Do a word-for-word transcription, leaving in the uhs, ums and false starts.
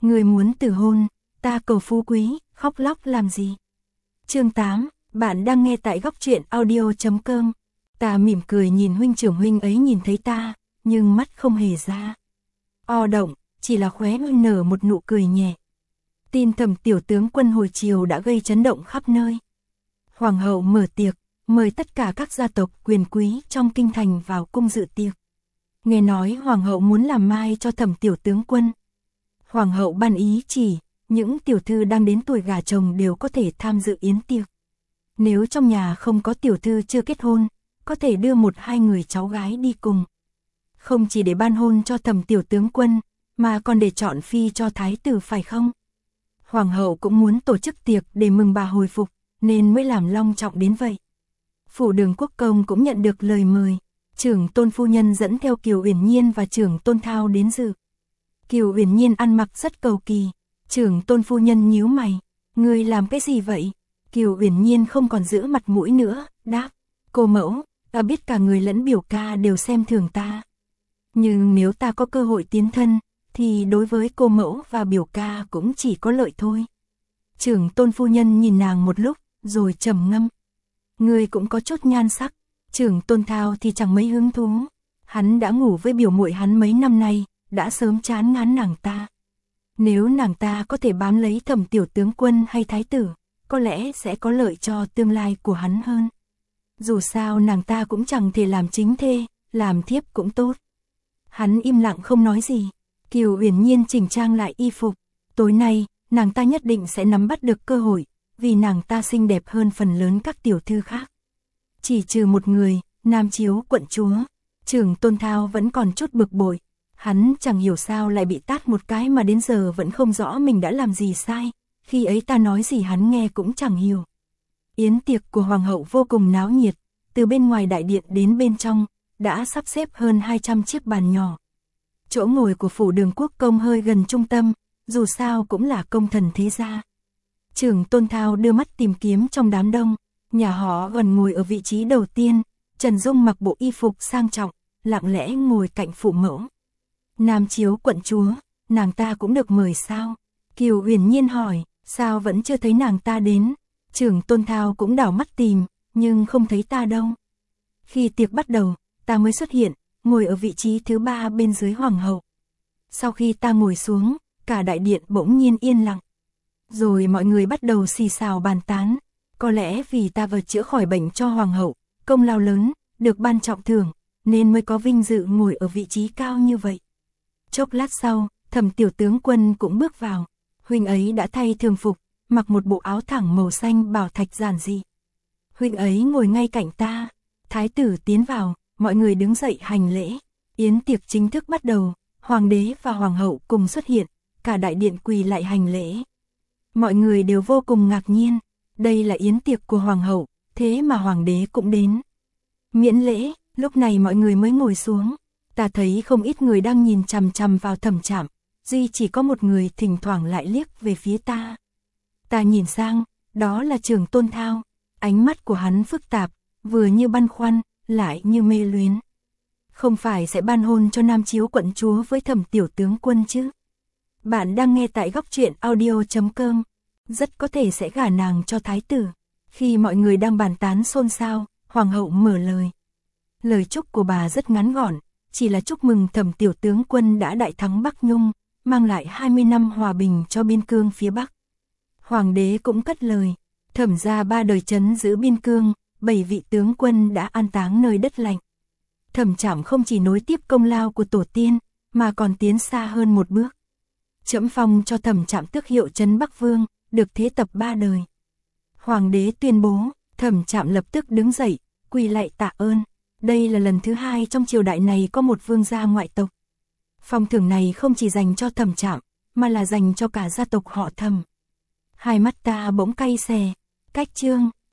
Người muốn từ hôn, ta cầu phú quý, khóc lóc làm gì? Chương tám, bạn đang nghe tại góc truyện audio chấm com. Ta mỉm cười nhìn huynh trưởng huynh ấy nhìn thấy ta, nhưng mắt không hề ra. O động, chỉ là khóe môi nở một nụ cười nhẹ. Tin Thẩm tiểu tướng quân hồi chiều đã gây chấn động khắp nơi. Hoàng hậu mở tiệc, mời tất cả các gia tộc quyền quý trong kinh thành vào cung dự tiệc. Nghe nói hoàng hậu muốn làm mai cho Thẩm tiểu tướng quân. Hoàng hậu ban ý chỉ, những tiểu thư đang đến tuổi gả chồng đều có thể tham dự yến tiệc. Nếu trong nhà không có tiểu thư chưa kết hôn, có thể đưa một hai người cháu gái đi cùng. Không chỉ để ban hôn cho Thẩm tiểu tướng quân, mà còn để chọn phi cho thái tử phải không? Hoàng hậu cũng muốn tổ chức tiệc để mừng bà hồi phục, nên mới làm long trọng đến vậy. Phủ Đường Quốc Công cũng nhận được lời mời, trưởng tôn phu nhân dẫn theo Kiều Uyển Nhiên và trưởng tôn Thao đến dự. Kiều Uyển Nhiên ăn mặc rất cầu kỳ, trưởng tôn phu nhân nhíu mày, ngươi làm cái gì vậy? Kiều Uyển Nhiên không còn giữ mặt mũi nữa, đáp, cô mẫu, ta biết cả người lẫn biểu ca đều xem thường ta. Nhưng nếu ta có cơ hội tiến thân, thì đối với cô mẫu và biểu ca cũng chỉ có lợi thôi. Trưởng tôn phu nhân nhìn nàng một lúc, rồi trầm ngâm. Ngươi cũng có chút nhan sắc, trưởng tôn Thao thì chẳng mấy hứng thú. Hắn đã ngủ với biểu muội hắn mấy năm nay, đã sớm chán ngán nàng ta. Nếu nàng ta có thể bám lấy Thẩm tiểu tướng quân hay thái tử, có lẽ sẽ có lợi cho tương lai của hắn hơn. Dù sao nàng ta cũng chẳng thể làm chính thê, làm thiếp cũng tốt. Hắn im lặng không nói gì. Kiều Uyển Nhiên chỉnh trang lại y phục. Tối nay, nàng ta nhất định sẽ nắm bắt được cơ hội, vì nàng ta xinh đẹp hơn phần lớn các tiểu thư khác. Chỉ trừ một người, Nam Chiếu quận chúa. Trưởng tôn Thao vẫn còn chút bực bội. Hắn chẳng hiểu sao lại bị tát một cái mà đến giờ vẫn không rõ mình đã làm gì sai. Khi ấy ta nói gì hắn nghe cũng chẳng hiểu. Yến tiệc của hoàng hậu vô cùng náo nhiệt. Từ bên ngoài đại điện đến bên trong, đã sắp xếp hơn hai trăm chiếc bàn nhỏ. Chỗ ngồi của Phủ Đường Quốc Công hơi gần trung tâm, dù sao cũng là công thần thế gia. Trưởng tôn Thao đưa mắt tìm kiếm trong đám đông, nhà họ gần ngồi ở vị trí đầu tiên, Trần Dung mặc bộ y phục sang trọng, lặng lẽ ngồi cạnh phụ mẫu. Nam Chiếu quận chúa, nàng ta cũng được mời sao? Kiều Uyển Nhiên hỏi, sao vẫn chưa thấy nàng ta đến? Trưởng tôn Thao cũng đảo mắt tìm, nhưng không thấy ta đâu. Khi tiệc bắt đầu, ta mới xuất hiện, ngồi ở vị trí thứ ba bên dưới hoàng hậu. Sau khi ta ngồi xuống, cả đại điện bỗng nhiên yên lặng. Rồi mọi người bắt đầu xì xào bàn tán. Có lẽ vì ta vừa chữa khỏi bệnh cho hoàng hậu, công lao lớn, được ban trọng thưởng, nên mới có vinh dự ngồi ở vị trí cao như vậy. Chốc lát sau, Thẩm tiểu tướng quân cũng bước vào. Huynh ấy đã thay thường phục, mặc một bộ áo thẳng màu xanh bảo thạch giản dị. Huynh ấy ngồi ngay cạnh ta. Thái tử tiến vào, mọi người đứng dậy hành lễ. Yến tiệc chính thức bắt đầu, hoàng đế và hoàng hậu cùng xuất hiện, cả đại điện quỳ lại hành lễ. Mọi người đều vô cùng ngạc nhiên, đây là yến tiệc của hoàng hậu, thế mà hoàng đế cũng đến. Miễn lễ, lúc này mọi người mới ngồi xuống. Ta thấy không ít người đang nhìn chằm chằm vào Thẩm Trạm, duy chỉ có một người thỉnh thoảng lại liếc về phía ta. Ta nhìn sang, đó là trưởng tôn Thao, ánh mắt của hắn phức tạp, vừa như băn khoăn, lại như mê luyến. Không phải sẽ ban hôn cho Nam Chiếu quận chúa với Thẩm tiểu tướng quân chứ? Bạn đang nghe tại góc truyện audio chấm com. Rất có thể sẽ gả nàng cho thái tử. Khi mọi người đang bàn tán xôn xao, hoàng hậu mở lời. Lời chúc của bà rất ngắn gọn, chỉ là chúc mừng Thẩm tiểu tướng quân đã đại thắng Bắc Nhung, mang lại hai mươi năm hòa bình cho biên cương phía Bắc. Hoàng đế cũng cất lời, Thẩm gia ba đời trấn giữ biên cương, bảy vị tướng quân đã an táng nơi đất lạnh. Thẩm Trạm không chỉ nối tiếp công lao của tổ tiên, mà còn tiến xa hơn một bước. Trẫm phong cho Thẩm Trạm tước hiệu trấn Bắc Vương, được thế tập ba đời. Hoàng đế tuyên bố, Thẩm Trạm lập tức đứng dậy, quỳ lạy tạ ơn. Đây là lần thứ hai trong triều đại này có một vương gia ngoại tộc. Phong thưởng này không chỉ dành cho Thẩm Trạm, mà là dành cho cả gia tộc họ Thẩm. Hai mắt ta bỗng cay xè, cách chương.